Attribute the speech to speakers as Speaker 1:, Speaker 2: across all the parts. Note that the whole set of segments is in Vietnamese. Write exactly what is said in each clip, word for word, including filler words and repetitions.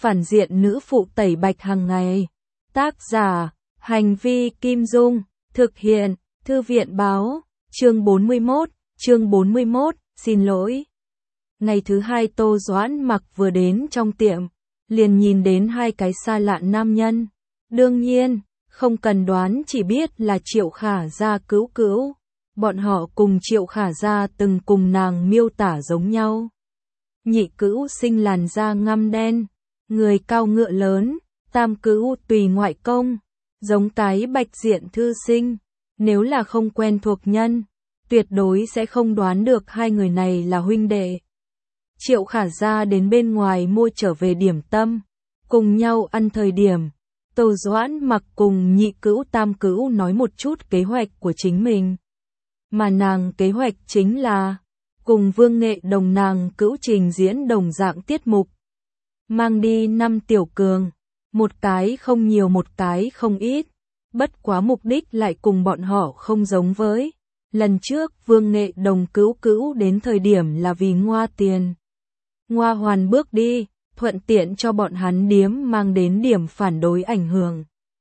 Speaker 1: phản diện nữ phụ tẩy bạch hàng ngày. Tác giả, Hành vi Kim Dung, thực hiện, Thư viện báo, chương bốn mươi mốt, chương bốn mươi mốt, xin lỗi. Ngày thứ hai Tô Doãn Mặc vừa đến trong tiệm, liền nhìn đến hai cái xa lạ nam nhân. Đương nhiên, không cần đoán chỉ biết là Triệu Khả Gia cứu cứu. Bọn họ cùng Triệu Khả Gia từng cùng nàng miêu tả giống nhau. Nhị cữu sinh làn da ngăm đen, người cao ngựa lớn, tam cữu tùy ngoại công, giống cái bạch diện thư sinh. Nếu là không quen thuộc nhân, tuyệt đối sẽ không đoán được hai người này là huynh đệ. Triệu Khả Gia đến bên ngoài mua trở về điểm tâm, cùng nhau ăn thời điểm. Tô Doãn Mặc cùng nhị cữu tam cữu nói một chút kế hoạch của chính mình. Mà nàng kế hoạch chính là cùng Vương Nghệ Đồng nàng cữu trình diễn đồng dạng tiết mục. Mang đi năm tiểu cường, một cái không nhiều một cái không ít. Bất quá mục đích lại cùng bọn họ không giống với. Lần trước Vương Nghệ Đồng cứu cữu đến thời điểm là vì ngoa tiền. Ngoa hoàn bước đi, thuận tiện cho bọn hắn điếm mang đến điểm phản đối ảnh hưởng.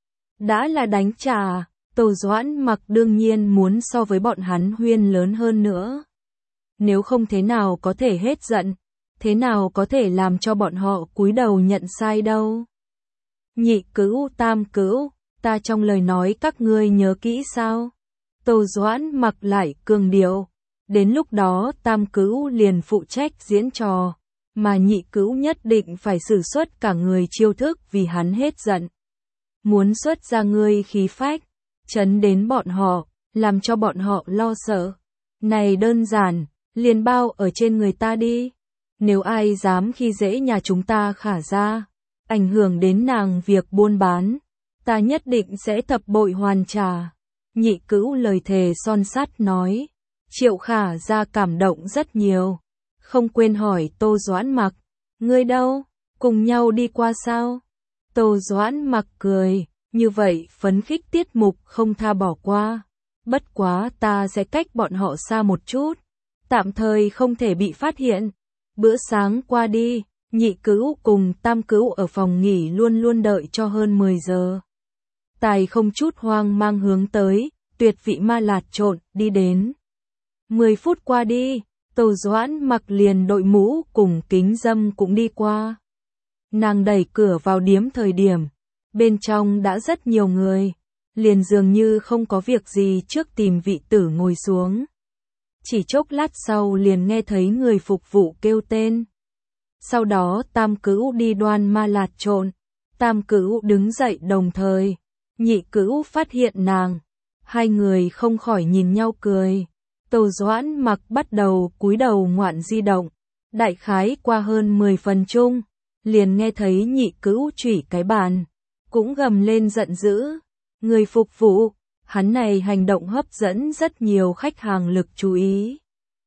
Speaker 1: Đã là đánh trả, Tô Doãn Mặc đương nhiên muốn so với bọn hắn huyên lớn hơn nữa. Nếu không thế nào có thể hết giận, thế nào có thể làm cho bọn họ cúi đầu nhận sai đâu. Nhị cữu tam cữu, ta trong lời nói các ngươi nhớ kỹ sao? Tô Doãn Mặc lại cường điệu. Đến lúc đó tam cữu liền phụ trách diễn trò, mà nhị cữu nhất định phải sử xuất cả người chiêu thức vì hắn hết giận. Muốn xuất ra ngươi khí phách, chấn đến bọn họ, làm cho bọn họ lo sợ. Này đơn giản, liền bao ở trên người ta đi. Nếu ai dám khi dễ nhà chúng ta Khả Gia, ảnh hưởng đến nàng việc buôn bán, ta nhất định sẽ thập bội hoàn trả. Nhị cữu lời thề son sắt nói. Triệu Khả Gia cảm động rất nhiều, không quên hỏi Tô Doãn Mặc, ngươi đâu, cùng nhau đi qua sao? Tô Doãn Mặc cười, như vậy phấn khích tiết mục không tha bỏ qua. Bất quá ta sẽ cách bọn họ xa một chút, tạm thời không thể bị phát hiện. Bữa sáng qua đi, nhị cữu cùng tam cữu ở phòng nghỉ luôn luôn đợi cho hơn mười giờ. Tài không chút hoang mang hướng tới, tuyệt vị ma lạt trộn, đi đến. mười phút qua đi, Tô Doãn Mặc liền đội mũ cùng kính dâm cũng đi qua. Nàng đẩy cửa vào điếm thời điểm, bên trong đã rất nhiều người, liền dường như không có việc gì trước tìm vị tử ngồi xuống. Chỉ chốc lát sau liền nghe thấy người phục vụ kêu tên. Sau đó tam cữu đi đoan ma lạt trộn, tam cữu đứng dậy đồng thời, nhị cữu phát hiện nàng, hai người không khỏi nhìn nhau cười. Tô Doãn Mặc bắt đầu cúi đầu ngoạn di động, đại khái qua hơn mười phần chung, liền nghe thấy nhị cữu chủy cái bàn, cũng gầm lên giận dữ. Người phục vụ, hắn này hành động hấp dẫn rất nhiều khách hàng lực chú ý.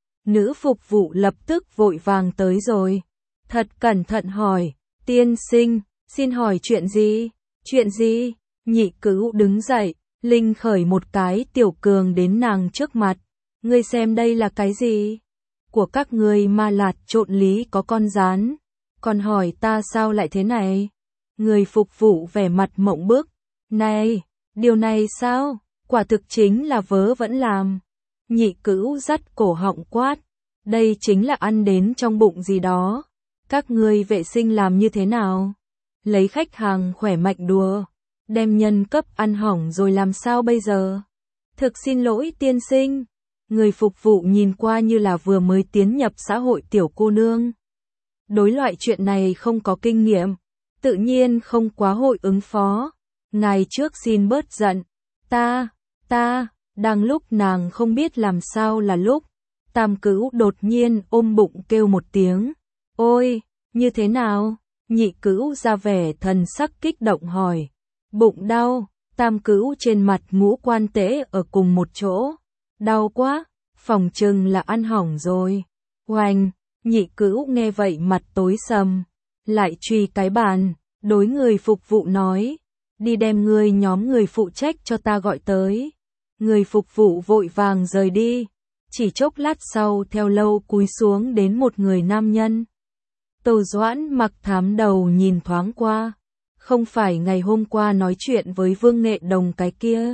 Speaker 1: Nữ phục vụ lập tức vội vàng tới rồi, thật cẩn thận hỏi, tiên sinh, xin hỏi chuyện gì, chuyện gì? Nhị cữu đứng dậy, linh khởi một cái tiểu cường đến nàng trước mặt. Ngươi xem đây là cái gì? Của các ngươi ma lạt trộn lý có con rán. Còn hỏi ta sao lại thế này? Người phục vụ vẻ mặt mộng bức. Này, điều này sao? Quả thực chính là vớ vẫn làm. Nhị cữu dắt cổ họng quát. Đây chính là ăn đến trong bụng gì đó. Các ngươi vệ sinh làm như thế nào? Lấy khách hàng khỏe mạnh đùa. Đem nhân cấp ăn hỏng rồi làm sao bây giờ? Thực xin lỗi tiên sinh. Người phục vụ nhìn qua như là vừa mới tiến nhập xã hội tiểu cô nương. Đối loại chuyện này không có kinh nghiệm, tự nhiên không quá hội ứng phó. Ngài trước xin bớt giận. Ta, ta, đang lúc nàng không biết làm sao là lúc, tam cữu đột nhiên ôm bụng kêu một tiếng. Ôi, như thế nào? Nhị cữu ra vẻ thần sắc kích động hỏi. Bụng đau, tam cữu trên mặt ngũ quan tễ ở cùng một chỗ. Đau quá, phòng chừng là ăn hỏng rồi. Oanh, nhị cữu nghe vậy mặt tối sầm, lại truy cái bàn, đối người phục vụ nói, đi đem người nhóm người phụ trách cho ta gọi tới. Người phục vụ vội vàng rời đi, chỉ chốc lát sau theo lâu cúi xuống đến một người nam nhân. Tô Doãn Mặc thám đầu nhìn thoáng qua. Không phải ngày hôm qua nói chuyện với Vương Nghệ Đồng cái kia.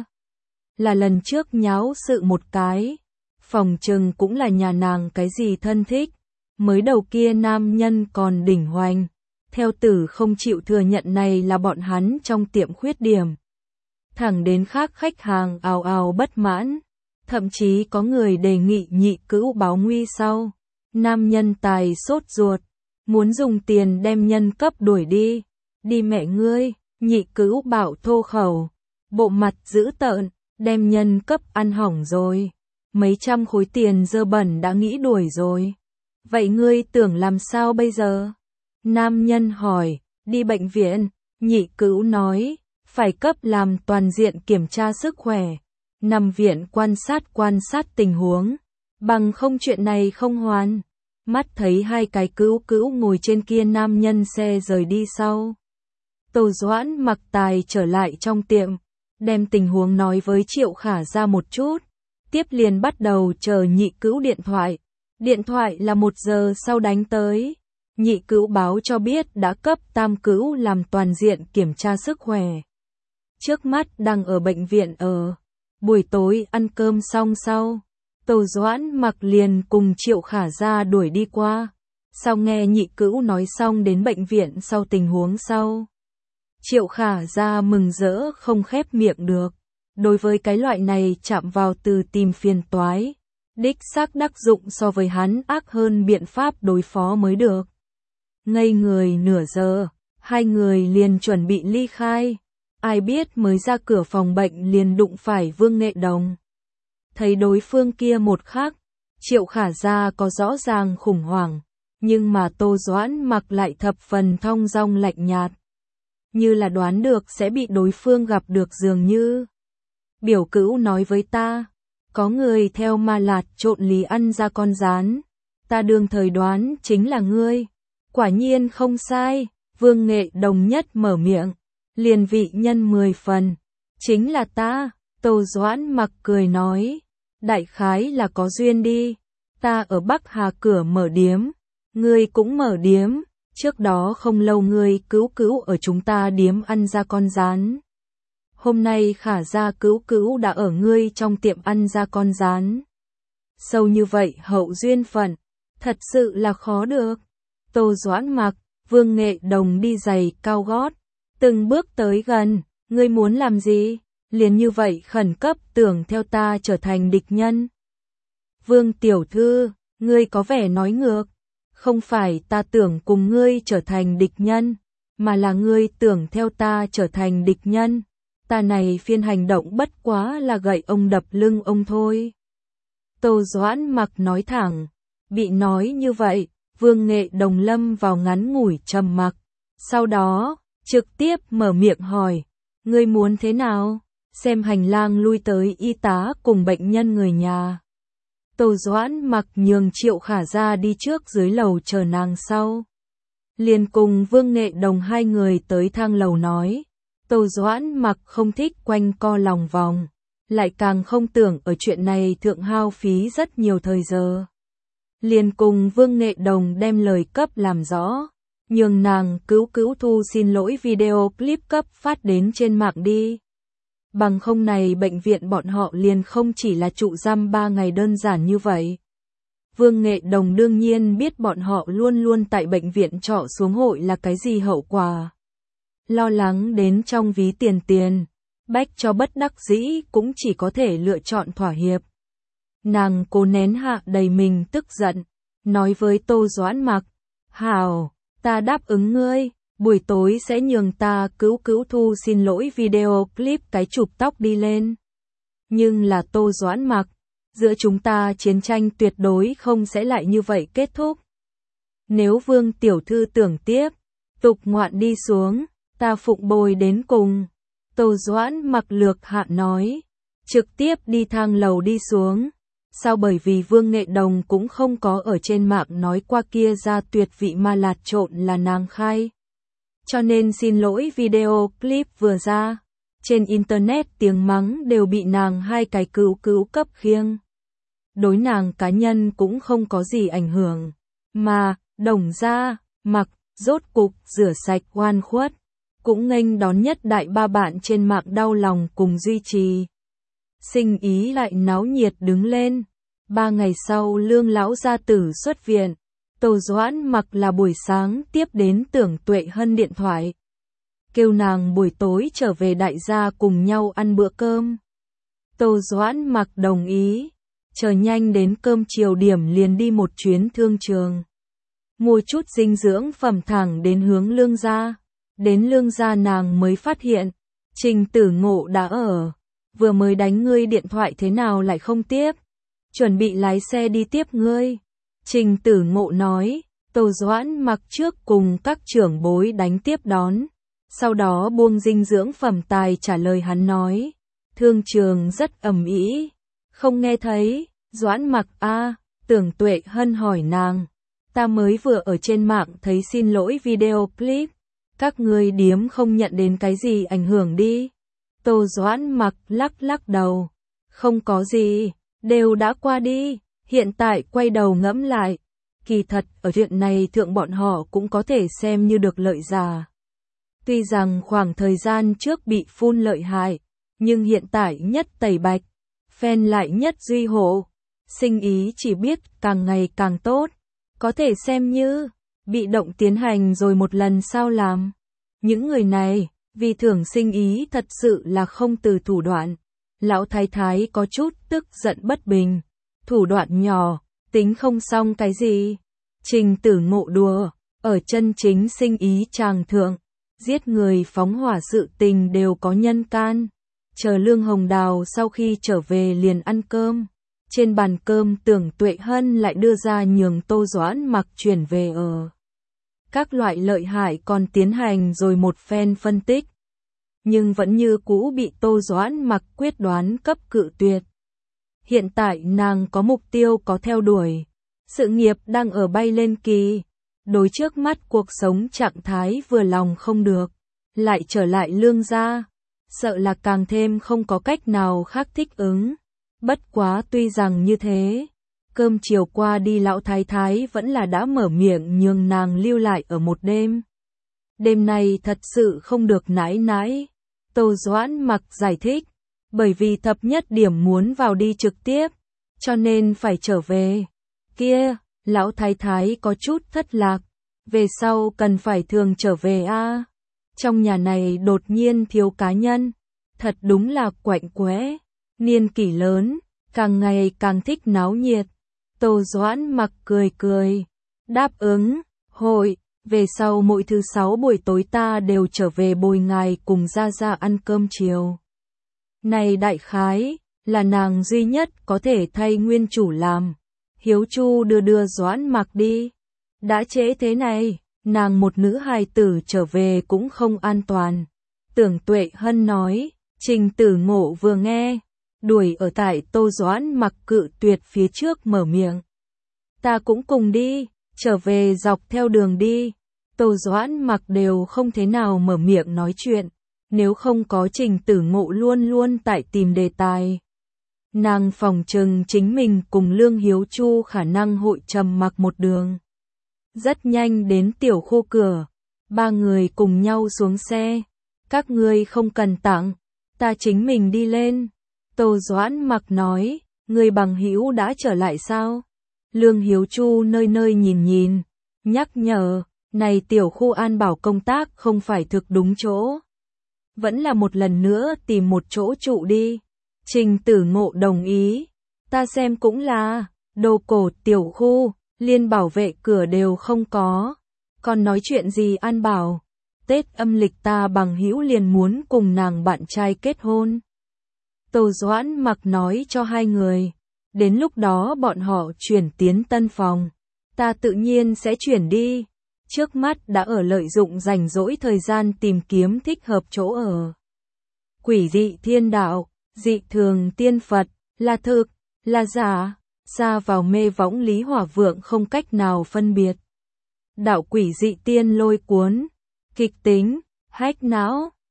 Speaker 1: Là lần trước nháo sự một cái. Phòng trừng cũng là nhà nàng cái gì thân thích. Mới đầu kia nam nhân còn đỉnh hoành. Theo tử không chịu thừa nhận này là bọn hắn trong tiệm khuyết điểm. Thẳng đến khác khách hàng ào ào bất mãn. Thậm chí có người đề nghị nhị cữu báo nguy sau. Nam nhân tài sốt ruột. Muốn dùng tiền đem nhân cấp đuổi đi. Đi mẹ ngươi, nhị cữu bảo thô khẩu. Bộ mặt dữ tợn, đem nhân cấp ăn hỏng rồi. Mấy trăm khối tiền dơ bẩn đã nghĩ đuổi rồi. Vậy ngươi tưởng làm sao bây giờ? Nam nhân hỏi, đi bệnh viện. Nhị cữu nói, phải cấp làm toàn diện kiểm tra sức khỏe. Nằm viện quan sát quan sát tình huống. Bằng không chuyện này không hoàn. Mắt thấy hai cái cữu cữu ngồi trên kia nam nhân xe rời đi sau. Tô Doãn Mặc tài trở lại trong tiệm. Đem tình huống nói với Triệu Khả ra một chút. Tiếp liền bắt đầu chờ nhị cữu điện thoại. Điện thoại là một giờ sau đánh tới. Nhị cữu báo cho biết đã cấp tam cữu làm toàn diện kiểm tra sức khỏe. Trước mắt đang ở bệnh viện ở. Buổi tối ăn cơm xong sau. Tô Doãn Mặc liền cùng Triệu Khả ra đuổi đi qua. Sau nghe nhị cữu nói xong đến bệnh viện sau tình huống sau. Triệu Khả ra mừng rỡ không khép miệng được. Đối với cái loại này chạm vào từ tìm phiền toái. Đích xác đắc dụng so với hắn ác hơn biện pháp đối phó mới được. Ngây người nửa giờ, hai người liền chuẩn bị ly khai. Ai biết mới ra cửa phòng bệnh liền đụng phải Vương Nghệ Đồng. Thấy đối phương kia một khắc, Triệu Khả ra có rõ ràng khủng hoảng, nhưng mà Tô Doãn Mặc lại thập phần thong dong lạnh nhạt. Như là đoán được sẽ bị đối phương gặp được dường như. Biểu cữu nói với ta, có người theo Ma Lạt trộn lý ăn ra con rán. Ta đương thời đoán chính là ngươi. Quả nhiên không sai, Vương Nghệ Đồng nhất mở miệng. Liền vị nhân mười phần. Chính là ta, Tô Doãn Mặc cười nói. Đại khái là có duyên đi. Ta ở Bắc Hà cửa mở điếm. Ngươi cũng mở điếm. Trước đó không lâu ngươi cữu cữu ở chúng ta điếm ăn ra con rán. Hôm nay Khả ra cữu cữu đã ở ngươi trong tiệm ăn ra con rán. Sâu như vậy hậu duyên phận. Thật sự là khó được. Tô Doãn Mặc, Vương Nghệ Đồng đi giày cao gót. Từng bước tới gần, ngươi muốn làm gì? Liền như vậy khẩn cấp tưởng theo ta trở thành địch nhân. Vương tiểu thư, ngươi có vẻ nói ngược. Không phải ta tưởng cùng ngươi trở thành địch nhân, mà là ngươi tưởng theo ta trở thành địch nhân. Ta này phiên hành động bất quá là gậy ông đập lưng ông thôi. Tô Doãn Mặc nói thẳng. Bị nói như vậy, Vương Nghệ Đồng lâm vào ngắn ngủi trầm mặc. Sau đó, trực tiếp mở miệng hỏi. Ngươi muốn thế nào? Xem hành lang lui tới y tá cùng bệnh nhân người nhà. Tô Doãn Mặc nhường Triệu Khả ra đi trước dưới lầu chờ nàng sau. Liền cùng Vương Nghệ Đồng hai người tới thang lầu nói. Tô Doãn Mặc không thích quanh co lòng vòng. Lại càng không tưởng ở chuyện này thượng hao phí rất nhiều thời giờ. Liền cùng Vương Nghệ Đồng đem lời cấp làm rõ. Nhường nàng cứu cứu thu xin lỗi video clip cấp phát đến trên mạng đi. Bằng không này bệnh viện bọn họ liền không chỉ là trụ giam ba ngày đơn giản như vậy. Vương Nghệ Đồng đương nhiên biết bọn họ luôn luôn tại bệnh viện trọ xuống hội là cái gì hậu quả. Lo lắng đến trong ví tiền tiền, bách cho bất đắc dĩ cũng chỉ có thể lựa chọn thỏa hiệp. Nàng cố nén hạ đầy mình tức giận, nói với Tô Doãn Mặc, hảo, ta đáp ứng ngươi, buổi tối sẽ nhường ta cứu cứu thu xin lỗi video clip cái chụp tóc đi lên. Nhưng là Tô Doãn Mặc, giữa chúng ta chiến tranh tuyệt đối không sẽ lại như vậy kết thúc. Nếu Vương tiểu thư tưởng tiếp, tục ngoạn đi xuống, ta phụng bồi đến cùng. Tô Doãn Mặc lược hạ nói, trực tiếp đi thang lầu đi xuống. Sao bởi vì Vương Nghệ Đồng cũng không có ở trên mạng nói qua kia ra tuyệt vị Ma Lạt trộn là nàng khai. Cho nên xin lỗi video clip vừa ra. Trên internet tiếng mắng đều bị nàng hai cái cứu cứu cấp khiêng. Đối nàng cá nhân cũng không có gì ảnh hưởng. Mà, Đồng ra, Mặc, rốt cục rửa sạch oan khuất, cũng nghênh đón nhất đại ba bạn trên mạng đau lòng cùng duy trì. Sinh ý lại náo nhiệt đứng lên. Ba ngày sau Lương lão gia tử xuất viện, Tô Doãn Mặc là buổi sáng tiếp đến Tưởng Tuệ Hân điện thoại, kêu nàng buổi tối trở về đại gia cùng nhau ăn bữa cơm. Tô Doãn Mặc đồng ý, chờ nhanh đến cơm chiều điểm liền đi một chuyến thương trường, mua chút dinh dưỡng phẩm thẳng đến hướng Lương gia. Đến Lương gia nàng mới phát hiện, Trình Tử Ngộ đã ở, vừa mới đánh ngươi điện thoại thế nào lại không tiếp, chuẩn bị lái xe đi tiếp ngươi. Trình Tử Ngộ nói, Tô Doãn Mặc trước cùng các trưởng bối đánh tiếp đón, sau đó buông dinh dưỡng phẩm tài trả lời hắn nói, thương trường rất ầm ĩ, không nghe thấy. Doãn Mặc a, Tưởng Tuệ Hân hỏi nàng, ta mới vừa ở trên mạng thấy xin lỗi video clip, các ngươi điếm không nhận đến cái gì ảnh hưởng đi. Tô Doãn Mặc lắc lắc đầu, không có gì, đều đã qua đi. Hiện tại quay đầu ngẫm lại, kỳ thật ở chuyện này thượng bọn họ cũng có thể xem như được lợi giả. Tuy rằng khoảng thời gian trước bị phun lợi hại, nhưng hiện tại nhất tẩy bạch, fan lại nhất duy hộ, sinh ý chỉ biết càng ngày càng tốt, có thể xem như bị động tiến hành rồi một lần sao làm. Những người này, vì thưởng sinh ý thật sự là không từ thủ đoạn. Lão thái thái có chút tức giận bất bình, thủ đoạn nhỏ, tính không xong cái gì. Trình Tử Ngộ đùa, ở chân chính sinh ý tràng thượng, giết người phóng hỏa sự tình đều có nhân can. Chờ Lương Hồng Đào sau khi trở về liền ăn cơm. Trên bàn cơm Tưởng Tuệ Hân lại đưa ra nhường Tô Doãn Mặc chuyển về ở. Các loại lợi hại còn tiến hành rồi một phen phân tích. Nhưng vẫn như cũ bị Tô Doãn Mặc quyết đoán cấp cự tuyệt. Hiện tại nàng có mục tiêu có theo đuổi. Sự nghiệp đang ở bay lên kỳ. Đối trước mắt cuộc sống trạng thái vừa lòng không được. Lại trở lại Lương gia. Sợ là càng thêm không có cách nào khác thích ứng. Bất quá tuy rằng như thế, cơm chiều qua đi lão thái thái vẫn là đã mở miệng nhường nàng lưu lại ở một đêm. Đêm này thật sự không được nãi nãi. Tô Doãn Mặc giải thích, bởi vì thập nhất điểm muốn vào đi trực tiếp, cho nên phải trở về. Kia, lão thái thái có chút thất lạc, về sau cần phải thường trở về a. À. Trong nhà này đột nhiên thiếu cá nhân, thật đúng là quạnh quẽ. Niên kỷ lớn, càng ngày càng thích náo nhiệt. Tô Doãn Mặc cười cười, đáp ứng, hội, về sau mỗi thứ sáu buổi tối ta đều trở về bồi ngài cùng ra ra ăn cơm chiều. Này đại khái, là nàng duy nhất có thể thay nguyên chủ làm. Hiếu Chu đưa đưa Doãn Mặc đi. Đã trễ thế này, nàng một nữ hài tử trở về cũng không an toàn. Tưởng Tuệ Hân nói, Trình Tử Ngộ vừa nghe, đuổi ở tại Tô Doãn Mặc cự tuyệt phía trước mở miệng. Ta cũng cùng đi, trở về dọc theo đường đi. Tô Doãn Mặc đều không thế nào mở miệng nói chuyện, nếu không có Trình Tử Ngộ luôn luôn tại tìm đề tài. Nàng phòng trừng chính mình cùng Lương Hiếu Chu khả năng hội trầm mặc một đường. Rất nhanh đến tiểu khu cửa, ba người cùng nhau xuống xe. Các ngươi không cần tặng, ta chính mình đi lên. Tô Doãn Mặc nói, người bằng hữu đã trở lại sao? Lương Hiếu Chu nơi nơi nhìn nhìn, nhắc nhở, này tiểu khu an bảo công tác không phải thực đúng chỗ. Vẫn là một lần nữa tìm một chỗ trụ đi. Trình Tử Ngộ đồng ý, ta xem cũng là, đồ cổ tiểu khu, liên bảo vệ cửa đều không có. Còn nói chuyện gì an bảo, Tết âm lịch ta bằng hữu liền muốn cùng nàng bạn trai kết hôn. Tô Doãn Mặc nói cho hai người, đến lúc đó bọn họ chuyển tiến tân phòng, ta tự nhiên sẽ chuyển đi. Trước mắt đã ở lợi dụng rảnh rỗi thời gian tìm kiếm thích hợp chỗ ở. Quỷ dị thiên đạo, dị thường tiên Phật, là thực, là giả, xa vào mê võng Lý Hỏa Vượng không cách nào phân biệt. Đạo quỷ dị tiên lôi cuốn, kịch tính, hách não,